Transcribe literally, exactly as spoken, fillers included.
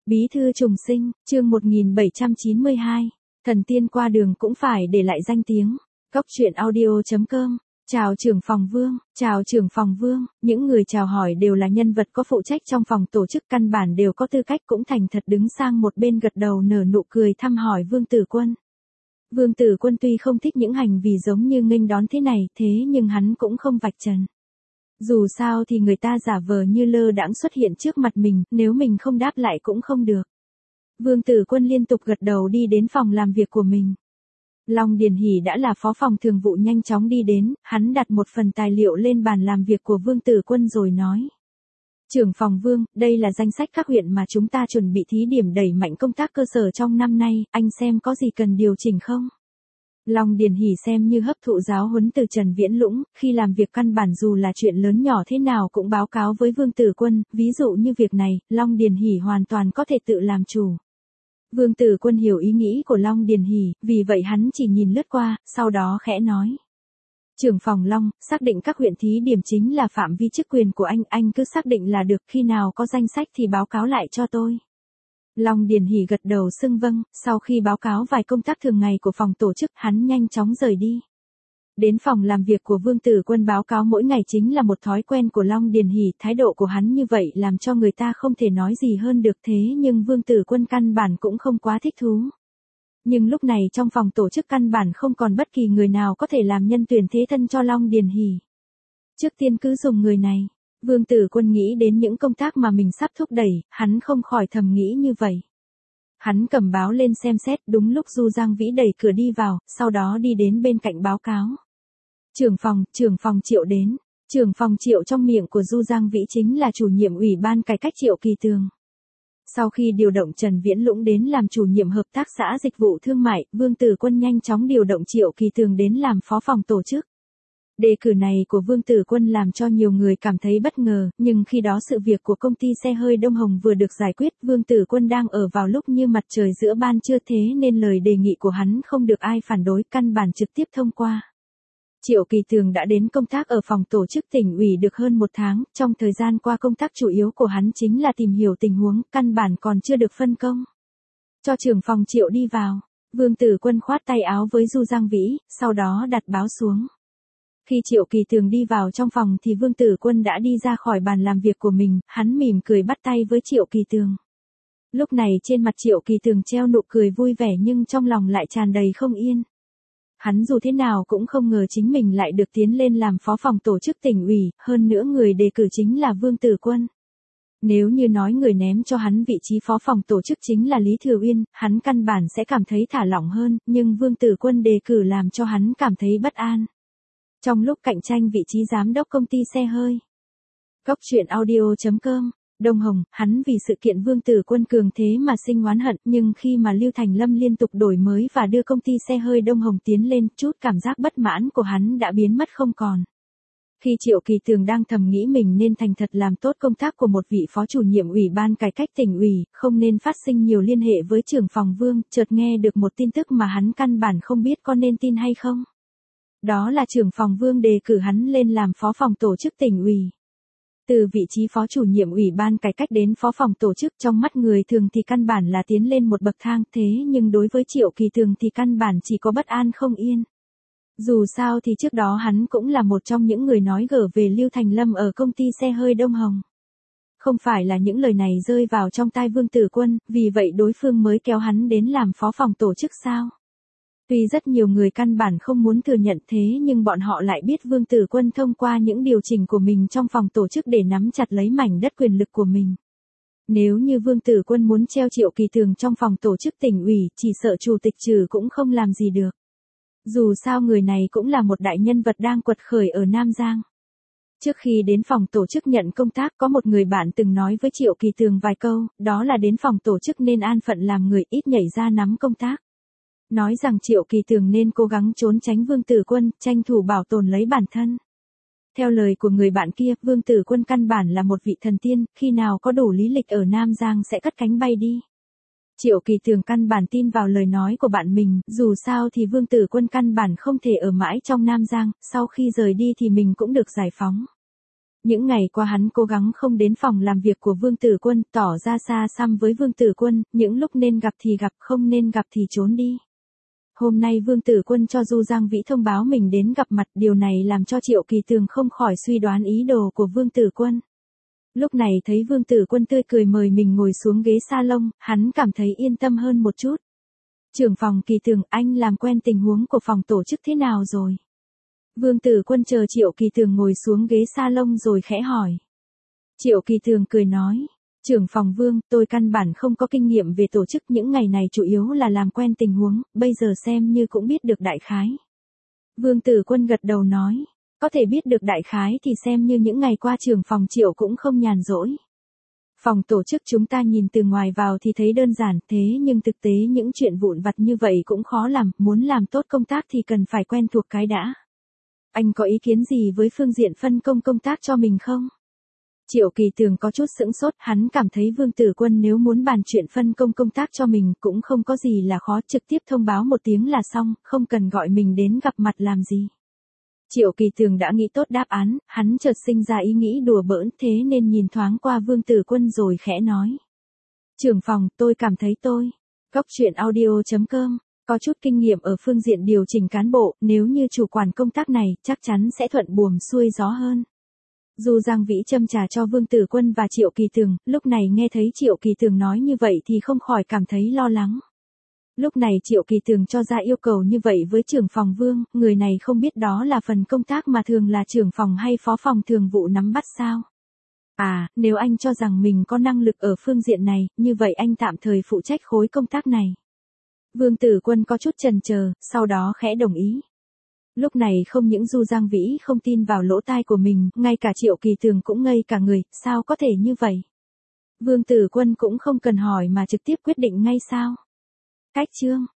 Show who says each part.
Speaker 1: Bí thư trùng sinh, chương một nghìn bảy trăm chín mươi hai. Thần tiên qua đường cũng phải để lại danh tiếng. Cóc truyện audio chấm com. Chào trưởng phòng Vương, chào trưởng phòng Vương, những người chào hỏi đều là nhân vật có phụ trách trong phòng tổ chức, căn bản đều có tư cách, cũng thành thật đứng sang một bên gật đầu nở nụ cười thăm hỏi Vương Tử Quân. Vương Tử Quân tuy không thích những hành vi giống như nghênh đón thế này, thế nhưng hắn cũng không vạch trần. Dù sao thì người ta giả vờ như lơ đãng xuất hiện trước mặt mình, nếu mình không đáp lại cũng không được. Vương Tử Quân liên tục gật đầu đi đến phòng làm việc của mình. Long Điền Hỷ đã là phó phòng thường vụ nhanh chóng đi đến, hắn đặt một phần tài liệu lên bàn làm việc của Vương Tử Quân rồi nói. Trưởng phòng Vương, đây là danh sách các huyện mà chúng ta chuẩn bị thí điểm đẩy mạnh công tác cơ sở trong năm nay, anh xem có gì cần điều chỉnh không? Long Điền Hỷ xem như hấp thụ giáo huấn từ Trần Viễn Lũng, khi làm việc căn bản dù là chuyện lớn nhỏ thế nào cũng báo cáo với Vương Tử Quân, ví dụ như việc này, Long Điền Hỷ hoàn toàn có thể tự làm chủ. Vương Tử Quân hiểu ý nghĩ của Long Điền Hỷ, vì vậy hắn chỉ nhìn lướt qua, sau đó khẽ nói. Trưởng phòng Long, xác định các huyện thí điểm chính là phạm vi chức quyền của anh, anh cứ xác định là được, khi nào có danh sách thì báo cáo lại cho tôi. Long Điền Hỷ gật đầu xưng vâng, sau khi báo cáo vài công tác thường ngày của phòng tổ chức, hắn nhanh chóng rời đi. Đến phòng làm việc của Vương Tử Quân báo cáo mỗi ngày chính là một thói quen của Long Điền Hỷ, thái độ của hắn như vậy làm cho người ta không thể nói gì hơn được, thế nhưng Vương Tử Quân căn bản cũng không quá thích thú. Nhưng lúc này trong phòng tổ chức căn bản không còn bất kỳ người nào có thể làm nhân tuyển thế thân cho Long Điền Hỷ. Trước tiên cứ dùng người này. Vương Tử Quân nghĩ đến những công tác mà mình sắp thúc đẩy, hắn không khỏi thầm nghĩ như vậy. Hắn cầm báo lên xem xét, đúng lúc Du Giang Vĩ đẩy cửa đi vào, sau đó đi đến bên cạnh báo cáo. Trưởng phòng, trưởng phòng Triệu đến. Trưởng phòng Triệu trong miệng của Du Giang Vĩ chính là chủ nhiệm ủy ban cải cách Triệu Kỳ Tường. Sau khi điều động Trần Viễn Lũng đến làm chủ nhiệm hợp tác xã dịch vụ thương mại, Vương Tử Quân nhanh chóng điều động Triệu Kỳ Tường đến làm phó phòng tổ chức. Đề cử này của Vương Tử Quân làm cho nhiều người cảm thấy bất ngờ, nhưng khi đó sự việc của công ty xe hơi Đông Hồng vừa được giải quyết, Vương Tử Quân đang ở vào lúc như mặt trời giữa ban trưa, thế nên lời đề nghị của hắn không được ai phản đối, căn bản trực tiếp thông qua. Triệu Kỳ Tường đã đến công tác ở phòng tổ chức tỉnh ủy được hơn một tháng, trong thời gian qua công tác chủ yếu của hắn chính là tìm hiểu tình huống, căn bản còn chưa được phân công. Cho trưởng phòng Triệu đi vào, Vương Tử Quân khoát tay áo với Du Giang Vĩ, sau đó đặt báo xuống. Khi Triệu Kỳ Tường đi vào trong phòng thì Vương Tử Quân đã đi ra khỏi bàn làm việc của mình, hắn mỉm cười bắt tay với Triệu Kỳ Tường. Lúc này trên mặt Triệu Kỳ Tường treo nụ cười vui vẻ nhưng trong lòng lại tràn đầy không yên. Hắn dù thế nào cũng không ngờ chính mình lại được tiến lên làm phó phòng tổ chức tỉnh ủy, hơn nữa người đề cử chính là Vương Tử Quân. Nếu như nói người ném cho hắn vị trí phó phòng tổ chức chính là Lý Thừa Uyên, hắn căn bản sẽ cảm thấy thả lỏng hơn, nhưng Vương Tử Quân đề cử làm cho hắn cảm thấy bất an. Trong lúc cạnh tranh vị trí giám đốc công ty xe hơi. Cóc truyện audio chấm com. Đông Hồng, hắn vì sự kiện Vương Tử Quân cường thế mà sinh oán hận, nhưng khi mà Lưu Thành Lâm liên tục đổi mới và đưa công ty xe hơi Đông Hồng tiến lên, chút cảm giác bất mãn của hắn đã biến mất không còn. Khi Triệu Kỳ Tường đang thầm nghĩ mình nên thành thật làm tốt công tác của một vị phó chủ nhiệm ủy ban cải cách tỉnh ủy, không nên phát sinh nhiều liên hệ với trưởng phòng Vương, chợt nghe được một tin tức mà hắn căn bản không biết có nên tin hay không. Đó là trưởng phòng Vương đề cử hắn lên làm phó phòng tổ chức tỉnh ủy. Từ vị trí phó chủ nhiệm ủy ban cải cách đến phó phòng tổ chức, trong mắt người thường thì căn bản là tiến lên một bậc thang, thế nhưng đối với Triệu Kỳ Tường thì căn bản chỉ có bất an không yên. Dù sao thì trước đó hắn cũng là một trong những người nói gở về Lưu Thành Lâm ở công ty xe hơi Đông Hồng. Không phải là những lời này rơi vào trong tai Vương Tử Quân, vì vậy đối phương mới kéo hắn đến làm phó phòng tổ chức sao? Tuy rất nhiều người căn bản không muốn thừa nhận, thế nhưng bọn họ lại biết Vương Tử Quân thông qua những điều chỉnh của mình trong phòng tổ chức để nắm chặt lấy mảnh đất quyền lực của mình. Nếu như Vương Tử Quân muốn treo Triệu Kỳ Tường trong phòng tổ chức tỉnh ủy, chỉ sợ chủ tịch trừ cũng không làm gì được. Dù sao người này cũng là một đại nhân vật đang quật khởi ở Nam Giang. Trước khi đến phòng tổ chức nhận công tác, có một người bạn từng nói với Triệu Kỳ Tường vài câu, đó là đến phòng tổ chức nên an phận làm người, ít nhảy ra nắm công tác. Nói rằng Triệu Kỳ Tường nên cố gắng trốn tránh Vương Tử Quân, tranh thủ bảo tồn lấy bản thân. Theo lời của người bạn kia, Vương Tử Quân căn bản là một vị thần tiên, khi nào có đủ lý lịch ở Nam Giang sẽ cất cánh bay đi. Triệu Kỳ Tường căn bản tin vào lời nói của bạn mình, dù sao thì Vương Tử Quân căn bản không thể ở mãi trong Nam Giang, sau khi rời đi thì mình cũng được giải phóng. Những ngày qua hắn cố gắng không đến phòng làm việc của Vương Tử Quân, tỏ ra xa xăm với Vương Tử Quân, những lúc nên gặp thì gặp, không nên gặp thì trốn đi. Hôm nay Vương Tử Quân cho Du Giang Vĩ thông báo mình đến gặp mặt, điều này làm cho Triệu Kỳ Tường không khỏi suy đoán ý đồ của Vương Tử Quân. Lúc này thấy Vương Tử Quân tươi cười mời mình ngồi xuống ghế salon, hắn cảm thấy yên tâm hơn một chút. Trưởng phòng Kỳ Tường, anh làm quen tình huống của phòng tổ chức thế nào rồi? Vương Tử Quân chờ Triệu Kỳ Tường ngồi xuống ghế salon rồi khẽ hỏi. Triệu Kỳ Tường cười nói, trưởng phòng Vương, tôi căn bản không có kinh nghiệm về tổ chức, những ngày này chủ yếu là làm quen tình huống, bây giờ xem như cũng biết được đại khái. Vương Tử Quân gật đầu nói, có thể biết được đại khái thì xem như những ngày qua trưởng phòng Triệu cũng không nhàn rỗi. Phòng tổ chức chúng ta nhìn từ ngoài vào thì thấy đơn giản, thế nhưng thực tế những chuyện vụn vặt như vậy cũng khó làm, muốn làm tốt công tác thì cần phải quen thuộc cái đã. Anh có ý kiến gì với phương diện phân công công tác cho mình không? Triệu Kỳ Tường có chút sững sốt, hắn cảm thấy Vương Tử Quân nếu muốn bàn chuyện phân công công tác cho mình cũng không có gì là khó, trực tiếp thông báo một tiếng là xong, không cần gọi mình đến gặp mặt làm gì. Triệu Kỳ Tường đã nghĩ tốt đáp án, hắn chợt sinh ra ý nghĩ đùa bỡn, thế nên nhìn thoáng qua Vương Tử Quân rồi khẽ nói. Trưởng phòng, tôi cảm thấy tôi, góc truyện audio chấm com, có chút kinh nghiệm ở phương diện điều chỉnh cán bộ, nếu như chủ quản công tác này, chắc chắn sẽ thuận buồm xuôi gió hơn. Du Giang Vĩ châm trà cho Vương Tử Quân và Triệu Kỳ Tường, lúc này nghe thấy Triệu Kỳ Tường nói như vậy thì không khỏi cảm thấy lo lắng. Lúc này Triệu Kỳ Tường cho ra yêu cầu như vậy với trưởng phòng Vương, người này không biết đó là phần công tác mà thường là trưởng phòng hay phó phòng thường vụ nắm bắt sao? À, nếu anh cho rằng mình có năng lực ở phương diện này, như vậy anh tạm thời phụ trách khối công tác này. Vương Tử Quân có chút chần chờ, sau đó khẽ đồng ý. Lúc này không những Du Giang Vĩ không tin vào lỗ tai của mình, ngay cả Triệu Kỳ Tường cũng ngây cả người, sao có thể như vậy? Vương Tử Quân cũng không cần hỏi mà trực tiếp quyết định ngay sao? Cách chương